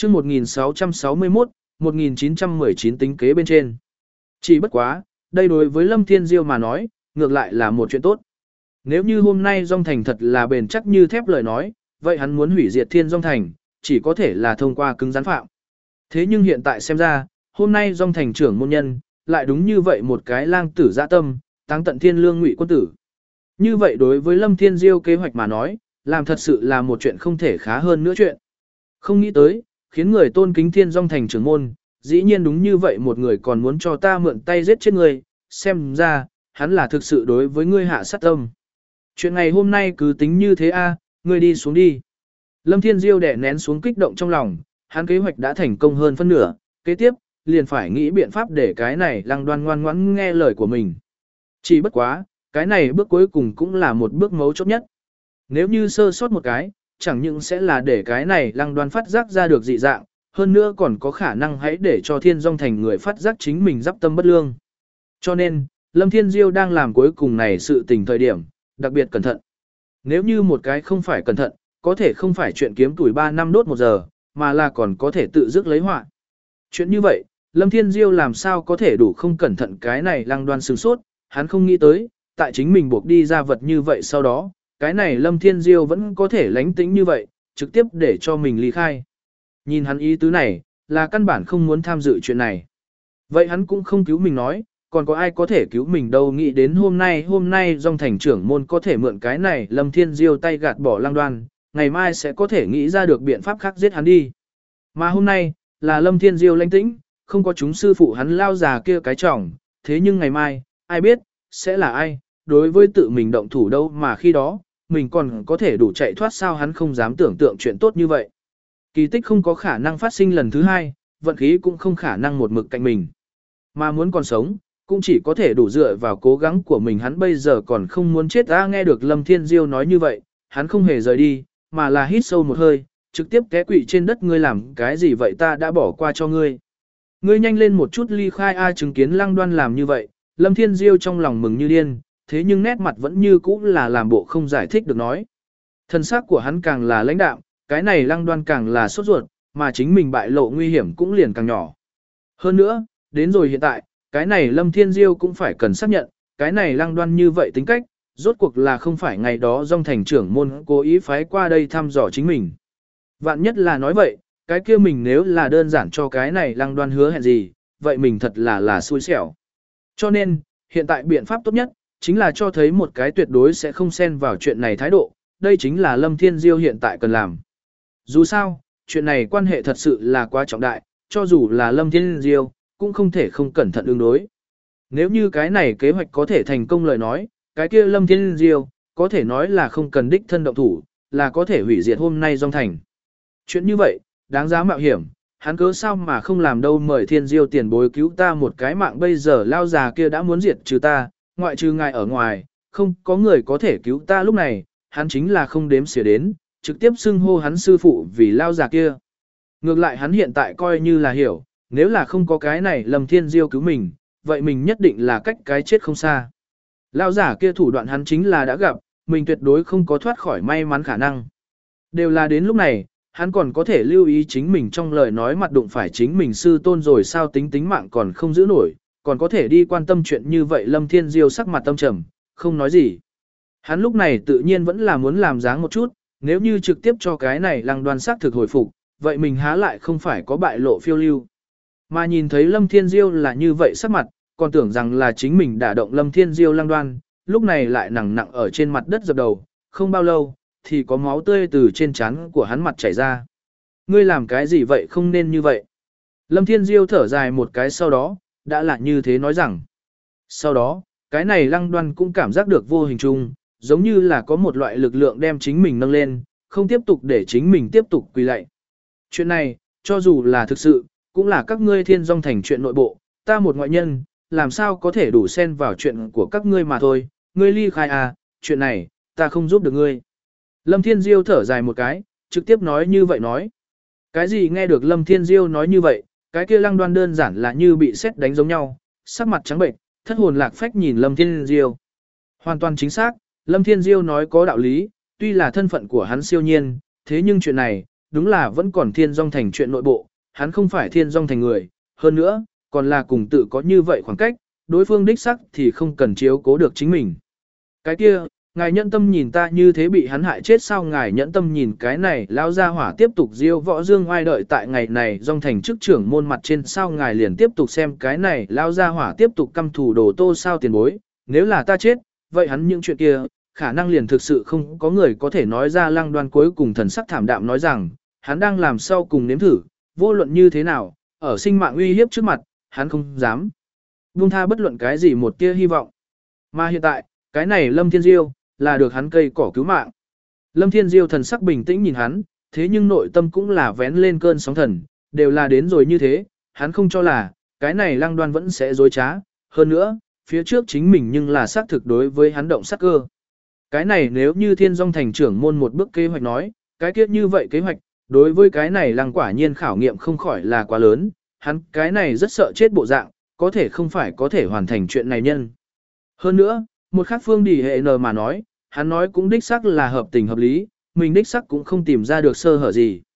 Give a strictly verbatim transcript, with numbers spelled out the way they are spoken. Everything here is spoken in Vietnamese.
chương một nghìn sáu trăm sáu mươi mốt, một nghìn chín trăm mười chín tính kế bên trên. Chỉ bất quá, đây đối với Lâm Thiên Diêu mà nói, ngược lại là một chuyện tốt. Nếu như hôm nay Dung Thành thật là bền chắc như thép lời nói, vậy hắn muốn hủy diệt Thiên Dung Thành, chỉ có thể là thông qua cứng rắn phạm. Thế nhưng hiện tại xem ra, hôm nay Dung Thành trưởng môn nhân, lại đúng như vậy một cái lang tử dạ tâm, táng tận thiên lương ngụy quân tử. Như vậy đối với Lâm Thiên Diêu kế hoạch mà nói, làm thật sự là một chuyện không thể khá hơn nữa chuyện. Không nghĩ tới, khiến người tôn kính Thiên Dung Thành trưởng môn, dĩ nhiên đúng như vậy một người còn muốn cho ta mượn tay giết chết người, xem ra, hắn là thực sự đối với ngươi hạ sát tâm. Chuyện ngày hôm nay cứ tính như thế a, ngươi đi xuống đi. Lâm Thiên Diêu đè nén xuống kích động trong lòng, hắn kế hoạch đã thành công hơn phân nửa, kế tiếp, liền phải nghĩ biện pháp để cái này Lăng Đoan ngoan ngoãn nghe lời của mình. Chỉ bất quá, cái này bước cuối cùng cũng là một bước mấu chốt nhất. Nếu như sơ sót một cái, chẳng những sẽ là để cái này Lăng Đoan phát giác ra được dị dạng, hơn nữa còn có khả năng hãy để cho Thiên Dung Thành người phát giác chính mình giáp tâm bất lương. Cho nên, Lâm Thiên Diêu đang làm cuối cùng này sự tình thời điểm, đặc biệt cẩn thận. Nếu như một cái không phải cẩn thận, có thể không phải chuyện kiếm tuổi ba năm đốt một giờ, mà là còn có thể tự dứt lấy họa. Chuyện như vậy, Lâm Thiên Diêu làm sao có thể đủ không cẩn thận cái này Lăng Đoan sửng sốt, hắn không nghĩ tới, tại chính mình buộc đi ra vật như vậy sau đó, cái này Lâm Thiên Diêu vẫn có thể lánh tĩnh như vậy, trực tiếp để cho mình ly khai. Nhìn hắn ý tứ này, là căn bản không muốn tham dự chuyện này. Vậy hắn cũng không cứu mình nói, còn có ai có thể cứu mình đâu, nghĩ đến hôm nay hôm nay Dung Thành trưởng môn có thể mượn cái này Lâm Thiên Diêu tay gạt bỏ Lăng Đoan, ngày mai sẽ có thể nghĩ ra được biện pháp khác giết hắn đi. Mà hôm nay, là Lâm Thiên Diêu lãnh tĩnh, không có chúng sư phụ hắn lao già kia cái trọng, thế nhưng ngày mai, ai biết, sẽ là ai, đối với tự mình động thủ đâu mà khi đó, mình còn có thể đủ chạy thoát sao, hắn không dám tưởng tượng chuyện tốt như vậy. Kỳ tích không có khả năng phát sinh lần thứ hai, vận khí cũng không khả năng một mực cạnh mình. Mà muốn còn sống, cũng chỉ có thể đủ dựa vào cố gắng của mình, hắn bây giờ còn không muốn chết. Đã nghe được Lâm Thiên Diêu nói như vậy, hắn không hề rời đi, mà là hít sâu một hơi, trực tiếp té quỵ trên đất. Ngươi làm cái gì vậy, ta đã bỏ qua cho ngươi. Ngươi nhanh lên một chút ly khai a. Chứng kiến Lăng Đoan làm như vậy, Lâm Thiên Diêu trong lòng mừng như điên, thế nhưng nét mặt vẫn như cũ là làm bộ không giải thích được nói. Thân xác của hắn càng là lãnh đạm, cái này Lăng Đoan càng là sốt ruột, mà chính mình bại lộ nguy hiểm cũng liền càng nhỏ. Hơn nữa, đến rồi hiện tại, cái này Lâm Thiên Diêu cũng phải cần xác nhận, cái này Lăng Đoan như vậy tính cách, rốt cuộc là không phải ngày đó Dung Thành trưởng môn cố ý phái qua đây thăm dò chính mình. Vạn nhất là nói vậy, cái kia mình nếu là đơn giản cho cái này Lăng Đoan hứa hẹn gì, vậy mình thật là là xui xẻo. Cho nên, hiện tại biện pháp tốt nhất, chính là cho thấy một cái tuyệt đối sẽ không xen vào chuyện này thái độ, đây chính là Lâm Thiên Diêu hiện tại cần làm. Dù sao, chuyện này quan hệ thật sự là quá trọng đại, cho dù là Lâm Thiên Diêu, cũng không thể không cẩn thận ứng đối. Nếu như cái này kế hoạch có thể thành công lời nói, cái kia Lâm Thiên Diêu, có thể nói là không cần đích thân động thủ, là có thể hủy diệt hôm nay Dung Thành. Chuyện như vậy, đáng giá mạo hiểm, hắn cớ sao mà không làm đâu, mời Thiên Diêu tiền bối cứu ta một cái mạng, bây giờ lao già kia đã muốn diệt trừ ta, ngoại trừ ngài ở ngoài, không có người có thể cứu ta. Lúc này, hắn chính là không đếm xỉa đến, trực tiếp xưng hô hắn sư phụ vì lao già kia. Ngược lại hắn hiện tại coi như là hiểu, nếu là không có cái này Lâm Thiên Diêu cứu mình, vậy mình nhất định là cách cái chết không xa. Lao giả kia thủ đoạn hắn chính là đã gặp, mình tuyệt đối không có thoát khỏi may mắn khả năng. Đều là đến lúc này, hắn còn có thể lưu ý chính mình trong lời nói mặt đụng phải chính mình sư tôn rồi sao, tính tính mạng còn không giữ nổi, còn có thể đi quan tâm chuyện như vậy. Lâm Thiên Diêu sắc mặt tâm trầm, không nói gì. Hắn lúc này tự nhiên vẫn là muốn làm dáng một chút, nếu như trực tiếp cho cái này Lăng Đoan xác thực hồi phục, vậy mình há lại không phải có bại lộ phiêu lưu. Mà nhìn thấy Lâm Thiên Diêu là như vậy sắc mặt, còn tưởng rằng là chính mình đả động Lâm Thiên Diêu Lăng Đoan, lúc này lại nặng nặng ở trên mặt đất dập đầu, không bao lâu, thì có máu tươi từ trên trán của hắn mặt chảy ra. Ngươi làm cái gì vậy, không nên như vậy. Lâm Thiên Diêu thở dài một cái sau đó, đã là như thế nói rằng. Sau đó, cái này Lăng Đoan cũng cảm giác được vô hình chung, giống như là có một loại lực lượng đem chính mình nâng lên, không tiếp tục để chính mình tiếp tục quỳ lạy. Chuyện này, cho dù là thực sự, cũng là các ngươi Thiên Dung Thành chuyện nội bộ, ta một ngoại nhân, làm sao có thể đủ xen vào chuyện của các ngươi mà thôi, ngươi ly khai à, chuyện này, ta không giúp được ngươi. Lâm Thiên Diêu thở dài một cái, trực tiếp nói như vậy nói. Cái gì nghe được Lâm Thiên Diêu nói như vậy, cái kia Lăng Đoan đơn giản là như bị sét đánh giống nhau, sắc mặt trắng bệnh, thất hồn lạc phách nhìn Lâm Thiên Diêu. Hoàn toàn chính xác, Lâm Thiên Diêu nói có đạo lý, tuy là thân phận của hắn siêu nhiên, thế nhưng chuyện này, đúng là vẫn còn thiên dòng thành chuyện nội bộ, hắn không phải thiên dòng thành người, hơn nữa, còn là cùng tự có như vậy khoảng cách, đối phương đích sắc thì không cần chiếu cố được chính mình. Cái kia, ngài nhẫn tâm nhìn ta như thế bị hắn hại chết sao ngài nhẫn tâm nhìn cái này lao ra hỏa tiếp tục diêu võ dương oai đợi tại ngày này dòng thành chức trưởng môn mặt trên sao ngài liền tiếp tục xem cái này lao ra hỏa tiếp tục căm thù đồ tô sao tiền bối, nếu là ta chết, vậy hắn những chuyện kia, khả năng liền thực sự không có người có thể nói ra Lăng Đoan cuối cùng thần sắc thảm đạm nói rằng, hắn đang làm sau cùng nếm thử, vô luận như thế nào, ở sinh mạng uy hiếp trước mặt, hắn không dám buông tha bất luận cái gì một tia hy vọng. Mà hiện tại, cái này Lâm Thiên Diêu, là được hắn cây cỏ cứu mạng. Lâm Thiên Diêu thần sắc bình tĩnh nhìn hắn, thế nhưng nội tâm cũng là vén lên cơn sóng thần, đều là đến rồi như thế, hắn không cho là, cái này Lăng Đoan vẫn sẽ dối trá, hơn nữa, phía trước chính mình nhưng là xác thực đối với hắn động sát cơ. Cái này nếu như Thiên Dung thành trưởng môn một bước kế hoạch nói, cái kiếp như vậy kế hoạch, đối với cái này Lăng quả nhiên khảo nghiệm không khỏi là quá lớn, hắn cái này rất sợ chết bộ dạng, có thể không phải có thể hoàn thành chuyện này nhân. Hơn nữa, một khác phương đi hệ n mà nói, hắn nói cũng đích xác là hợp tình hợp lý, mình đích xác cũng không tìm ra được sơ hở gì.